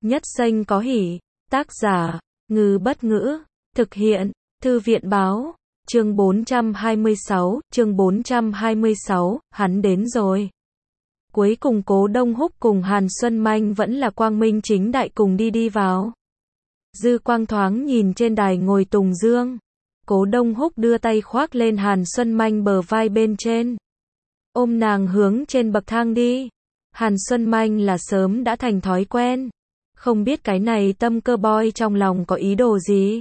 Nhất Xanh có hỉ. Tác giả, Ngư Bất Ngữ. Thực hiện, Thư viện Báo. Chương 426, hắn đến rồi. Cuối cùng Cố Đông Húc cùng Hàn Xuân Manh vẫn là quang minh chính đại cùng đi vào. Dư Quang thoáng nhìn trên đài ngồi Tùng Dương. Cố Đông Húc đưa tay khoác lên Hàn Xuân Manh bờ vai bên trên. Ôm nàng hướng trên bậc thang đi. Hàn Xuân Manh là sớm đã thành thói quen. Không biết cái này tâm cơ boy trong lòng có ý đồ gì.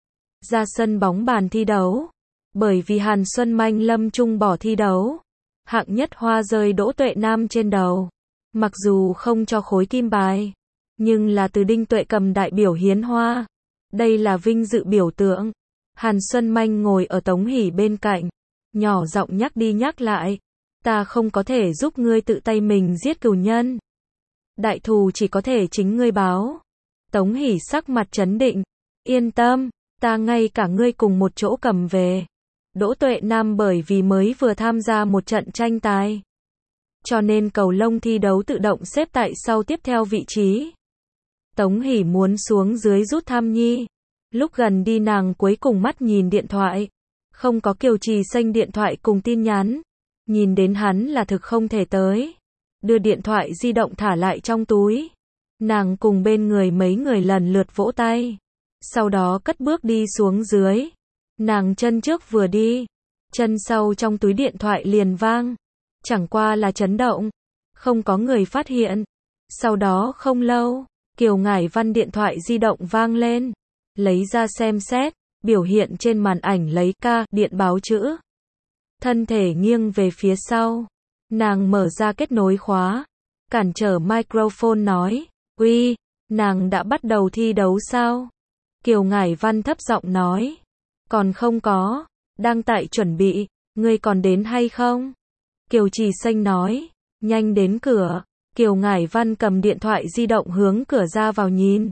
Ra sân bóng bàn thi đấu. Bởi vì Hàn Xuân Manh lâm chung bỏ thi đấu. Hạng nhất hoa rơi Đỗ Tuệ Nam trên đầu. Mặc dù không cho khối kim bài. Nhưng là từ Đinh Tuệ cầm đại biểu hiến hoa. Đây là vinh dự biểu tượng. Hàn Xuân Manh ngồi ở Tống Hỷ bên cạnh. Nhỏ giọng nhắc đi nhắc lại. Ta không có thể giúp ngươi tự tay mình giết cừu nhân. Đại thù chỉ có thể chính ngươi báo. Tống Hỷ sắc mặt trấn định. Yên tâm, ta ngay cả ngươi cùng một chỗ cầm về. Đỗ Tuệ Nam bởi vì mới vừa tham gia một trận tranh tài. Cho nên cầu lông thi đấu tự động xếp tại sau tiếp theo vị trí. Tống Hỷ muốn xuống dưới rút thăm nhi. Lúc gần đi nàng cuối cùng mắt nhìn điện thoại. Không có Kiều Trì Xanh điện thoại cùng tin nhắn. Nhìn đến hắn là thực không thể tới. Đưa điện thoại di động thả lại trong túi. Nàng cùng bên người mấy người lần lượt vỗ tay. Sau đó cất bước đi xuống dưới. Nàng chân trước vừa đi. Chân sau trong túi điện thoại liền vang. Chẳng qua là chấn động. Không có người phát hiện. Sau đó không lâu. Kiều Ngải Văn điện thoại di động vang lên. Lấy ra xem xét. Biểu hiện trên màn ảnh lấy ca điện báo chữ. Thân thể nghiêng về phía sau. Nàng mở ra kết nối khóa. Cản trở microphone nói. Uy, nàng đã bắt đầu thi đấu sao? Kiều Ngải Văn thấp giọng nói. Còn không có. Đang tại chuẩn bị. Ngươi còn đến hay không? Kiều Trì Xanh nói. Nhanh đến cửa. Kiều Ngải Văn cầm điện thoại di động hướng cửa ra vào nhìn.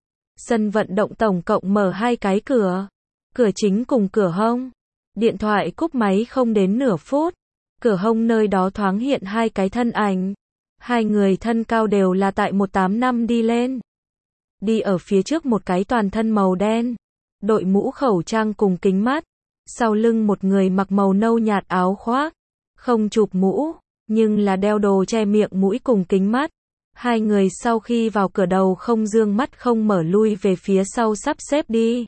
Sân vận động tổng cộng mở 2 cái cửa. Cửa chính cùng cửa hông. Điện thoại cúp máy không đến nửa phút. Cửa hông nơi đó thoáng hiện 2 cái thân ảnh. 2 người thân cao đều là tại 185 đi lên. Đi ở phía trước một cái toàn thân màu đen. Đội mũ khẩu trang cùng kính mắt. Sau lưng một người mặc màu nâu nhạt áo khoác. Không chụp mũ. Nhưng là đeo đồ che miệng mũi cùng kính mắt. 2 người sau khi vào cửa đầu không dương mắt không mở lui về phía sau sắp xếp đi.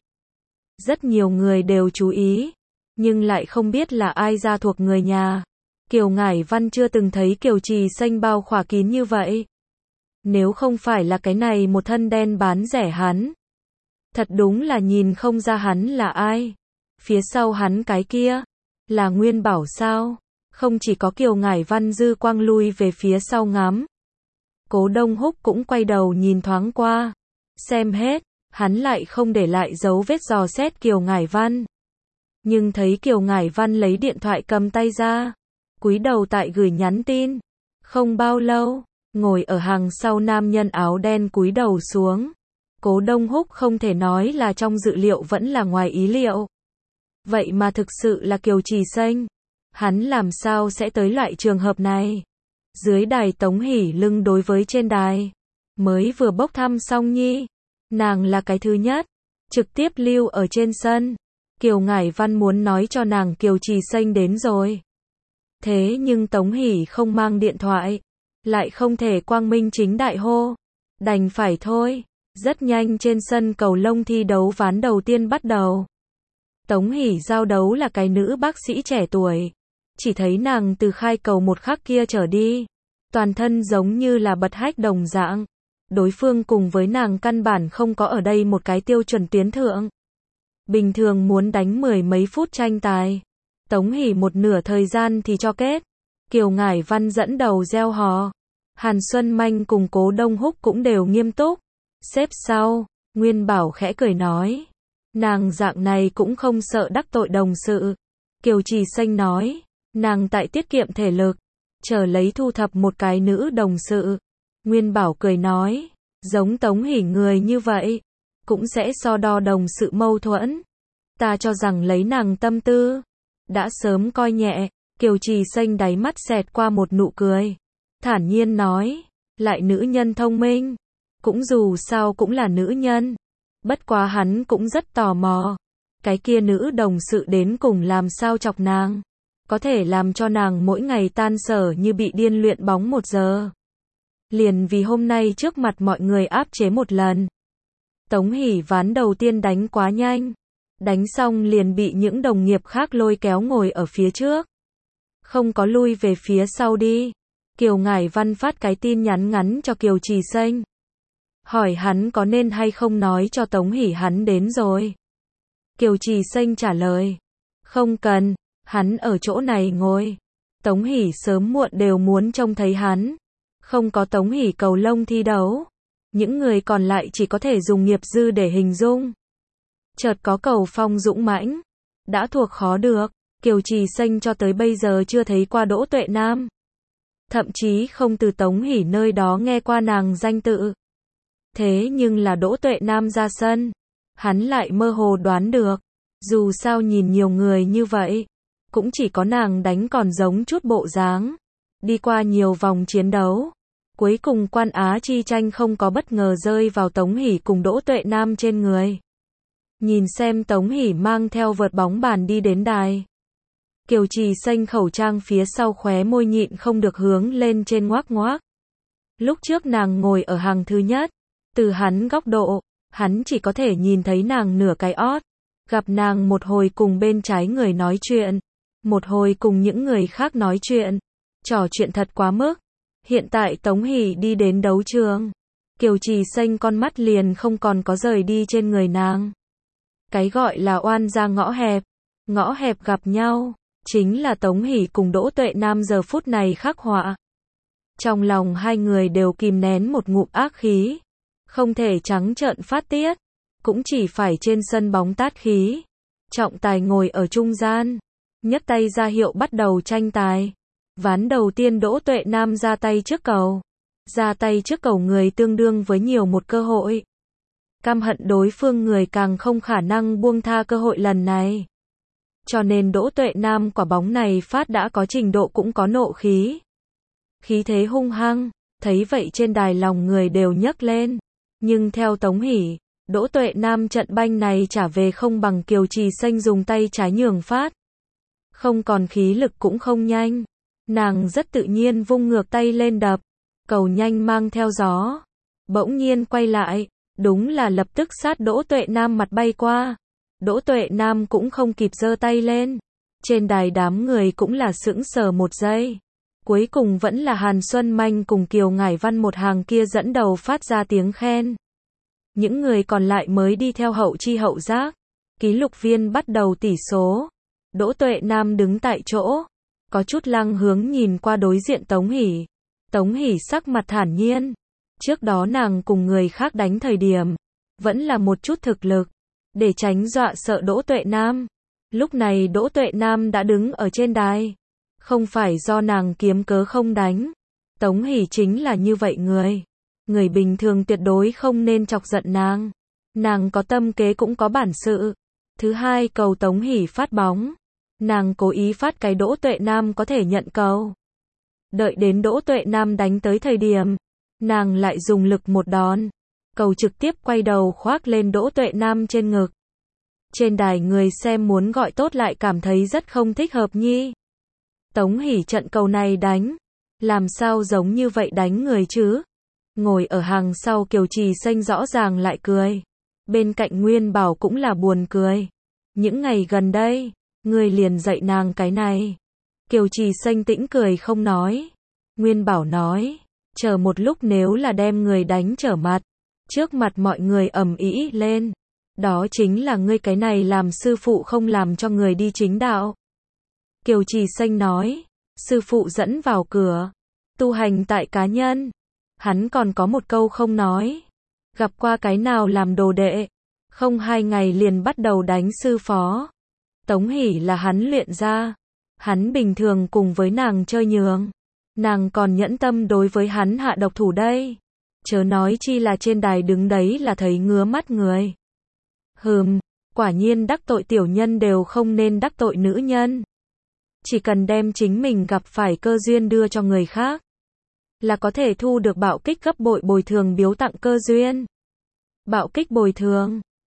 Rất nhiều người đều chú ý. Nhưng lại không biết là ai ra thuộc người nhà. Kiều Ngải Văn chưa từng thấy Kiều Trì Xanh bao khỏa kín như vậy. Nếu không phải là cái này một thân đen bán rẻ hắn. Thật đúng là nhìn không ra hắn là ai. Phía sau hắn cái kia. Là Nguyên Bảo sao? Không chỉ có Kiều Ngải Văn dư quang lui về phía sau ngắm. Cố Đông Húc cũng quay đầu nhìn thoáng qua. Xem hết. Hắn lại không để lại dấu vết dò xét Kiều Ngải Văn. Nhưng thấy Kiều Ngải Văn lấy điện thoại cầm tay ra. Cúi đầu tại gửi nhắn tin. Không bao lâu, ngồi ở hàng sau nam nhân áo đen cúi đầu xuống. Cố Đông Húc không thể nói là trong dự liệu vẫn là ngoài ý liệu. Vậy mà thực sự là Kiều Trì Xanh. Hắn làm sao sẽ tới loại trường hợp này? Dưới đài Tống Hỷ lưng đối với trên đài. Mới vừa bốc thăm xong nhi. Nàng là cái thứ nhất. Trực tiếp lưu ở trên sân. Kiều Ngải Văn muốn nói cho nàng Kiều Trì Xanh đến rồi. Thế nhưng Tống Hỷ không mang điện thoại. Lại không thể quang minh chính đại hô. Đành phải thôi. Rất nhanh trên sân cầu lông thi đấu ván đầu tiên bắt đầu. Tống Hỷ giao đấu là cái nữ bác sĩ trẻ tuổi. Chỉ thấy nàng từ khai cầu một khắc kia trở đi. Toàn thân giống như là bật hách đồng dạng. Đối phương cùng với nàng căn bản không có ở đây một cái tiêu chuẩn tuyến thượng. Bình thường muốn đánh 10 mấy phút tranh tài. Tống Hỷ một nửa thời gian thì cho kết. Kiều Ngải Văn dẫn đầu reo hò. Hàn Xuân Manh cùng Cố Đông Húc cũng đều nghiêm túc. Xếp sau, Nguyên Bảo khẽ cười nói. Nàng dạng này cũng không sợ đắc tội đồng sự. Kiều Trì Xanh nói. Nàng tại tiết kiệm thể lực. Chờ lấy thu thập một cái nữ đồng sự. Nguyên Bảo cười nói. Giống Tống Hỷ người như vậy. Cũng sẽ so đo đồng sự mâu thuẫn. Ta cho rằng lấy nàng tâm tư. Đã sớm coi nhẹ. Kiều Trì Xanh đáy mắt xẹt qua một nụ cười. Thản nhiên nói. Lại nữ nhân thông minh. Cũng dù sao cũng là nữ nhân. Bất quá hắn cũng rất tò mò. Cái kia nữ đồng sự đến cùng làm sao chọc nàng. Có thể làm cho nàng mỗi ngày tan sở như bị điên luyện bóng 1 giờ. Liền vì hôm nay trước mặt mọi người áp chế một lần. Tống Hỷ ván đầu tiên đánh quá nhanh. Đánh xong liền bị những đồng nghiệp khác lôi kéo ngồi ở phía trước. Không có lui về phía sau đi. Kiều Ngải Văn phát cái tin nhắn ngắn cho Kiều Trì Xanh. Hỏi hắn có nên hay không nói cho Tống Hỷ hắn đến rồi. Kiều Trì Xanh trả lời. Không cần, hắn ở chỗ này ngồi. Tống Hỷ sớm muộn đều muốn trông thấy hắn. Không có Tống Hỷ cầu lông thi đấu. Những người còn lại chỉ có thể dùng nghiệp dư để hình dung. Chợt có cầu phong dũng mãnh. Đã thuộc khó được. Kiều Trì Xanh cho tới bây giờ chưa thấy qua Đỗ Tuệ Nam. Thậm chí không từ Tống Hỷ nơi đó nghe qua nàng danh tự. Thế nhưng là Đỗ Tuệ Nam ra sân. Hắn lại mơ hồ đoán được. Dù sao nhìn nhiều người như vậy. Cũng chỉ có nàng đánh còn giống chút bộ dáng. Đi qua nhiều vòng chiến đấu. Cuối cùng Quan Á chi tranh không có bất ngờ rơi vào Tống Hỷ cùng Đỗ Tuệ Nam trên người. Nhìn xem Tống Hỷ mang theo vợt bóng bàn đi đến đài. Kiều Trì Xanh khẩu trang phía sau khóe môi nhịn không được hướng lên trên ngoác ngoác. Lúc trước nàng ngồi ở hàng thứ nhất. Từ hắn góc độ, hắn chỉ có thể nhìn thấy nàng nửa cái ót. Gặp nàng một hồi cùng bên trái người nói chuyện. Một hồi cùng những người khác nói chuyện. Trò chuyện thật quá mức. Hiện tại Tống Hỷ đi đến đấu trường. Kiều Trì Xanh con mắt liền không còn có rời đi trên người nàng. Cái gọi là oan ra ngõ hẹp. Ngõ hẹp gặp nhau. Chính là Tống Hỷ cùng Đỗ Tuệ Nam giờ phút này khắc họa. Trong lòng hai người đều kìm nén một ngụm ác khí. Không thể trắng trợn phát tiết. Cũng chỉ phải trên sân bóng tát khí. Trọng tài ngồi ở trung gian. Nhấc tay ra hiệu bắt đầu tranh tài. Ván đầu tiên Đỗ Tuệ Nam ra tay trước cầu. Ra tay trước cầu người tương đương với nhiều một cơ hội. Căm hận đối phương người càng không khả năng buông tha cơ hội lần này. Cho nên Đỗ Tuệ Nam quả bóng này phát đã có trình độ cũng có nộ khí. Khí thế hung hăng, thấy vậy trên đài lòng người đều nhấc lên. Nhưng theo Tống Hỷ, Đỗ Tuệ Nam trận banh này trả về không bằng Kiều Trì Xanh dùng tay trái nhường phát. Không còn khí lực cũng không nhanh. Nàng rất tự nhiên vung ngược tay lên đập. Cầu nhanh mang theo gió. Bỗng nhiên quay lại. Đúng là lập tức sát Đỗ Tuệ Nam mặt bay qua. Đỗ Tuệ Nam cũng không kịp giơ tay lên. Trên đài đám người cũng là sững sờ một giây. Cuối cùng vẫn là Hàn Xuân Manh cùng Kiều Ngải Văn một hàng kia dẫn đầu phát ra tiếng khen. Những người còn lại mới đi theo hậu chi hậu giác. Ký lục viên bắt đầu tỷ số. Đỗ Tuệ Nam đứng tại chỗ. Có chút lăng hướng nhìn qua đối diện Tống Hỷ. Tống Hỷ sắc mặt thản nhiên. Trước đó nàng cùng người khác đánh thời điểm. Vẫn là một chút thực lực. Để tránh dọa sợ Đỗ Tuệ Nam. Lúc này Đỗ Tuệ Nam đã đứng ở trên đài. Không phải do nàng kiếm cớ không đánh. Tống Hỷ chính là như vậy người. Người bình thường tuyệt đối không nên chọc giận nàng. Nàng có tâm kế cũng có bản sự. Thứ hai cầu Tống Hỷ phát bóng. Nàng cố ý phát cái Đỗ Tuệ Nam có thể nhận cầu. Đợi đến Đỗ Tuệ Nam đánh tới thời điểm. Nàng lại dùng lực một đòn. Cầu trực tiếp quay đầu khoác lên Đỗ Tuệ Nam trên ngực. Trên đài người xem muốn gọi tốt lại cảm thấy rất không thích hợp nhi. Tống Hỷ trận cầu này đánh. Làm sao giống như vậy đánh người chứ? Ngồi ở hàng sau Kiều Trì Xanh rõ ràng lại cười. Bên cạnh Nguyên Bảo cũng là buồn cười. Những ngày gần đây, người liền dạy nàng cái này. Kiều Trì Xanh tĩnh cười không nói. Nguyên Bảo nói, chờ một lúc nếu là đem người đánh trở mặt. Trước mặt mọi người ầm ĩ lên. Đó chính là ngươi cái này làm sư phụ không làm cho người đi chính đạo. Kiều Trì Xanh nói, sư phụ dẫn vào cửa. Tu hành tại cá nhân. Hắn còn có một câu không nói. Gặp qua cái nào làm đồ đệ. Không 2 ngày liền bắt đầu đánh sư phó. Tống Hỷ là hắn luyện ra. Hắn bình thường cùng với nàng chơi nhường. Nàng còn nhẫn tâm đối với hắn hạ độc thủ đây. Chớ nói chi là trên đài đứng đấy là thấy ngứa mắt người. Quả nhiên đắc tội tiểu nhân đều không nên đắc tội nữ nhân. Chỉ cần đem chính mình gặp phải cơ duyên đưa cho người khác. là có thể thu được bạo kích gấp bội bồi thường biếu tặng cơ duyên. Bạo kích bồi thường